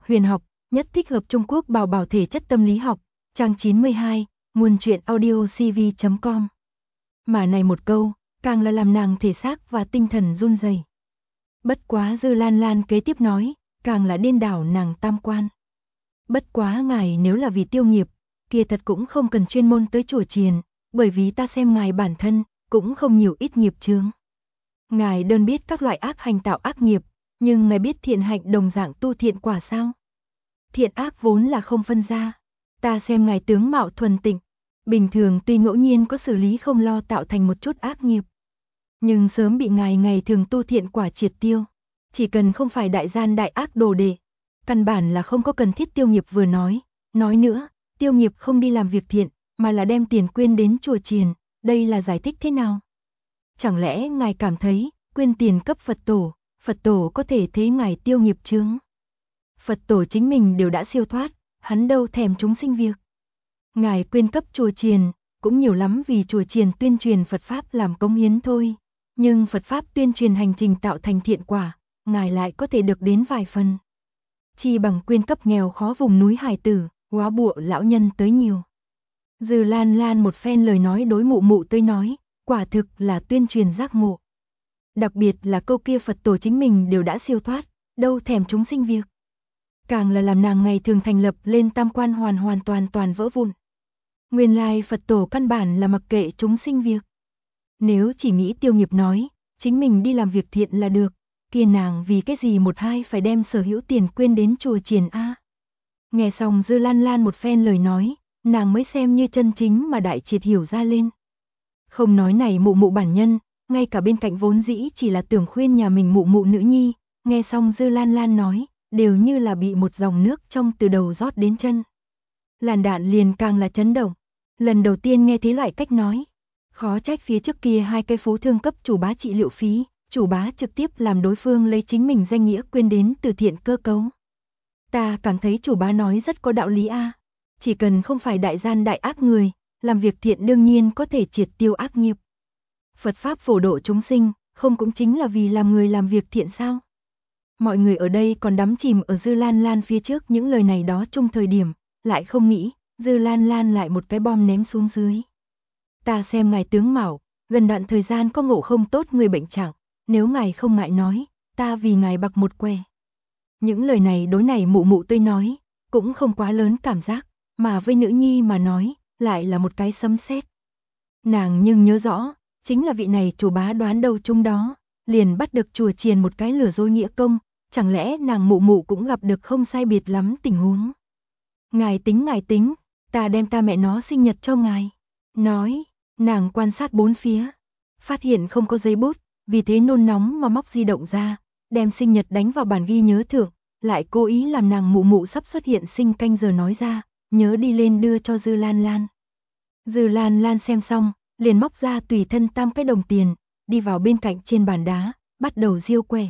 huyền học, nhất thích hợp Trung Quốc bảo bảo thể chất tâm lý học, trang 92, nguồn truyện audio cv.com. Mà này một câu, càng là làm nàng thể xác và tinh thần run rẩy. Bất quá Dư Lan Lan kế tiếp nói, càng là điên đảo nàng tam quan. Bất quá ngài nếu là vì tiêu nghiệp, kia thật cũng không cần chuyên môn tới chùa chiền, bởi vì ta xem ngài bản thân, cũng không nhiều ít nghiệp chướng. Ngài đơn biết các loại ác hành tạo ác nghiệp, nhưng ngài biết thiện hạnh đồng dạng tu thiện quả sao? Thiện ác vốn là không phân ra. Ta xem ngài tướng mạo thuần tịnh, bình thường tuy ngẫu nhiên có xử lý không lo tạo thành một chút ác nghiệp, nhưng sớm bị ngài ngày thường tu thiện quả triệt tiêu. Chỉ cần không phải đại gian đại ác đồ đệ, căn bản là không có cần thiết tiêu nghiệp vừa nói. Nói nữa, tiêu nghiệp không đi làm việc thiện, mà là đem tiền quyên đến chùa chiền, đây là giải thích thế nào? Chẳng lẽ ngài cảm thấy, quyên tiền cấp Phật tổ có thể thấy ngài tiêu nghiệp chướng? Phật tổ chính mình đều đã siêu thoát, hắn đâu thèm chúng sinh việc. Ngài quyên cấp chùa chiền, cũng nhiều lắm vì chùa chiền tuyên truyền Phật Pháp làm cống hiến thôi. Nhưng Phật Pháp tuyên truyền hành trình tạo thành thiện quả, ngài lại có thể được đến vài phần. Chi bằng quyên cấp nghèo khó vùng núi hải tử, góa bụa lão nhân tới nhiều. Dư Lan Lan một phen lời nói đối mụ mụ tới nói, quả thực là tuyên truyền giác ngộ. Đặc biệt là câu kia Phật tổ chính mình đều đã siêu thoát, đâu thèm chúng sinh việc. Càng là làm nàng ngày thường thành lập lên tam quan hoàn toàn vỡ vụn. Nguyên lai Phật tổ căn bản là mặc kệ chúng sinh việc. Nếu chỉ nghĩ tiêu nghiệp nói, chính mình đi làm việc thiện là được, kia nàng vì cái gì một hai phải đem sở hữu tiền quyên đến chùa chiền a? Nghe xong Dư Lan Lan một phen lời nói, nàng mới xem như chân chính mà đại triệt hiểu ra lên. Không nói này mụ mụ bản nhân, ngay cả bên cạnh vốn dĩ chỉ là tưởng khuyên nhà mình mụ mụ nữ nhi, nghe xong Dư Lan Lan nói, đều như là bị một dòng nước trong từ đầu rót đến chân. Làn Đạn liền càng là chấn động, lần đầu tiên nghe thấy loại cách nói. Khó trách phía trước kia hai cây phú thương cấp chủ bá trị liệu phí, chủ bá trực tiếp làm đối phương lấy chính mình danh nghĩa quyên đến từ thiện cơ cấu. Ta cảm thấy chủ bá nói rất có đạo lý a. Chỉ cần không phải đại gian đại ác người, làm việc thiện đương nhiên có thể triệt tiêu ác nghiệp. Phật Pháp phổ độ chúng sinh, không cũng chính là vì làm người làm việc thiện sao? Mọi người ở đây còn đắm chìm ở Dư Lan Lan phía trước những lời này đó trong thời điểm, lại không nghĩ, Dư Lan Lan lại một cái bom ném xuống dưới. Ta xem ngài tướng mạo, gần đoạn thời gian có ngộ không tốt người bệnh trạng, nếu ngài không ngại nói, ta vì ngài bạc một que. Những lời này đối này mụ mụ tôi nói, cũng không quá lớn cảm giác, mà với nữ nhi mà nói, lại là một cái sấm sét. Nàng nhưng nhớ rõ, chính là vị này chủ bá đoán đâu chung đó, liền bắt được chùa chiền một cái lừa dối nghĩa công, chẳng lẽ nàng mụ mụ cũng gặp được không sai biệt lắm tình huống. Ngài tính, ta đem ta mẹ nó sinh nhật cho ngài. Nói, nàng quan sát bốn phía, phát hiện không có giấy bút, vì thế nôn nóng mà móc di động ra, đem sinh nhật đánh vào bản ghi nhớ thượng, lại cố ý làm nàng mụ mụ sắp xuất hiện sinh canh giờ nói ra, nhớ đi lên đưa cho Dư Lan Lan. Dư Lan Lan xem xong, liền móc ra tùy thân tam cái đồng tiền, đi vào bên cạnh trên bàn đá, bắt đầu diêu quẻ.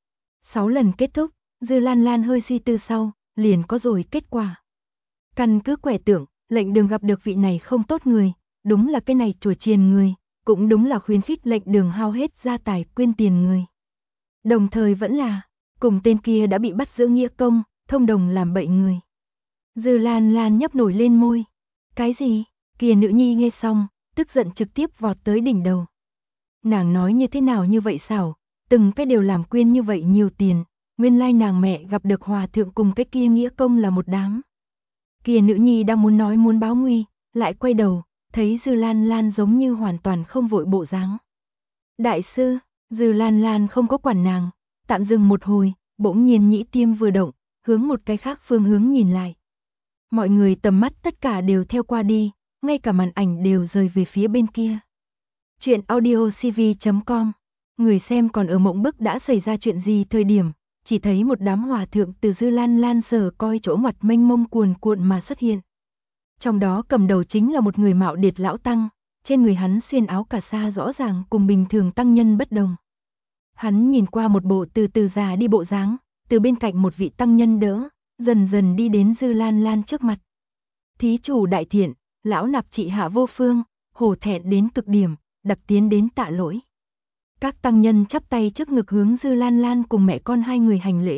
6 lần kết thúc, Dư Lan Lan hơi suy tư sau, liền có rồi kết quả. Căn cứ quẻ tưởng, lệnh đường gặp được vị này không tốt người, đúng là cái này chùa chiền người, cũng đúng là khuyến khích lệnh đường hao hết gia tài quyên tiền người. Đồng thời vẫn là, cùng tên kia đã bị bắt giữ nghĩa công, thông đồng làm bậy người. Dư Lan Lan nhấp nổi lên môi. Cái gì? Kia nữ nhi nghe xong, tức giận trực tiếp vọt tới đỉnh đầu. Nàng nói như thế nào như vậy xảo, từng cái đều làm quyên như vậy nhiều tiền, nguyên lai nàng mẹ gặp được hòa thượng cùng cái kia nghĩa công là một đám. Kia nữ nhi đang muốn nói muốn báo nguy, lại quay đầu, thấy Dư Lan Lan giống như hoàn toàn không vội bộ dáng. Đại sư, Dư Lan Lan không có quản nàng, tạm dừng một hồi, bỗng nhiên nhĩ tiêm vừa động, hướng một cái khác phương hướng nhìn lại. Mọi người tầm mắt tất cả đều theo qua đi, ngay cả màn ảnh đều rời về phía bên kia. Chuyện audio cv.com. Người xem còn ở mộng bức đã xảy ra chuyện gì thời điểm, chỉ thấy một đám hòa thượng từ Dư Lan Lan sờ coi chỗ mặt mênh mông cuồn cuộn mà xuất hiện. Trong đó cầm đầu chính là một người mạo điệt lão tăng, trên người hắn xuyên áo cà sa rõ ràng cùng bình thường tăng nhân bất đồng. Hắn nhìn qua một bộ từ từ già đi bộ dáng, từ bên cạnh một vị tăng nhân đỡ, dần dần đi đến Dư Lan Lan trước mặt. Thí chủ đại thiện, lão nạp trị hạ vô phương, hổ thẹn đến cực điểm, đặc tiến đến tạ lỗi. Các tăng nhân chắp tay trước ngực hướng Dư Lan Lan cùng mẹ con hai người hành lễ,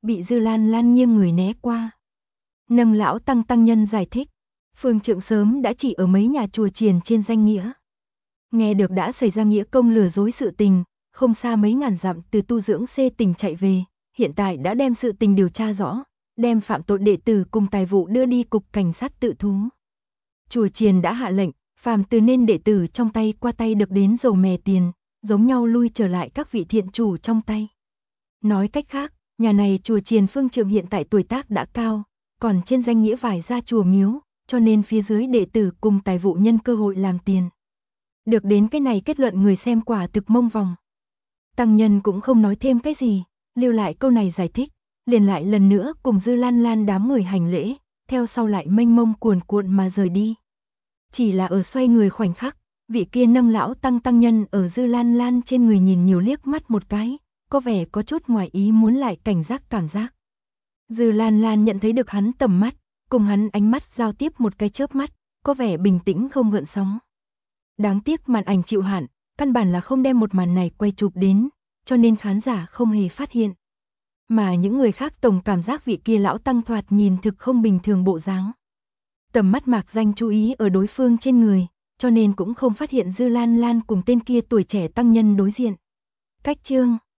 bị Dư Lan Lan nghiêng người né qua. Nâng lão tăng nhân giải thích, phương trượng sớm đã chỉ ở mấy nhà chùa chiền trên danh nghĩa. Nghe được đã xảy ra nghĩa công lừa dối sự tình, không xa mấy ngàn dặm từ tu dưỡng xê tỉnh chạy về, hiện tại đã đem sự tình điều tra rõ, đem phạm tội đệ tử cùng tài vụ đưa đi cục cảnh sát tự thú. Chùa chiền đã hạ lệnh, phàm từ nên đệ tử trong tay qua tay được đến dầu mè tiền, giống nhau lui trở lại các vị thiện chủ trong tay. Nói cách khác, nhà này chùa chiền phương trượng hiện tại tuổi tác đã cao, còn trên danh nghĩa vải ra chùa miếu, cho nên phía dưới đệ tử cùng tài vụ nhân cơ hội làm tiền. Được đến cái này kết luận người xem quả thực mông vòng. Tăng nhân cũng không nói thêm cái gì, lưu lại câu này giải thích, liền lại lần nữa cùng Dư Lan Lan đám người hành lễ, theo sau lại mênh mông cuồn cuộn mà rời đi. Chỉ là ở xoay người khoảnh khắc, vị kia nâng lão tăng nhân ở Dư Lan Lan trên người nhìn nhiều liếc mắt một cái, có vẻ có chút ngoài ý muốn lại cảnh giác cảm giác. Dư Lan Lan nhận thấy được hắn tầm mắt, cùng hắn ánh mắt giao tiếp một cái chớp mắt, có vẻ bình tĩnh không gợn sóng. Đáng tiếc màn ảnh chịu hạn, căn bản là không đem một màn này quay chụp đến, cho nên khán giả không hề phát hiện. Mà những người khác tổng cảm giác vị kia lão tăng thoạt nhìn thực không bình thường bộ dáng. Tầm mắt mạc danh chú ý ở đối phương trên người, cho nên cũng không phát hiện Dư Lan Lan cùng tên kia tuổi trẻ tăng nhân đối diện. Cách chương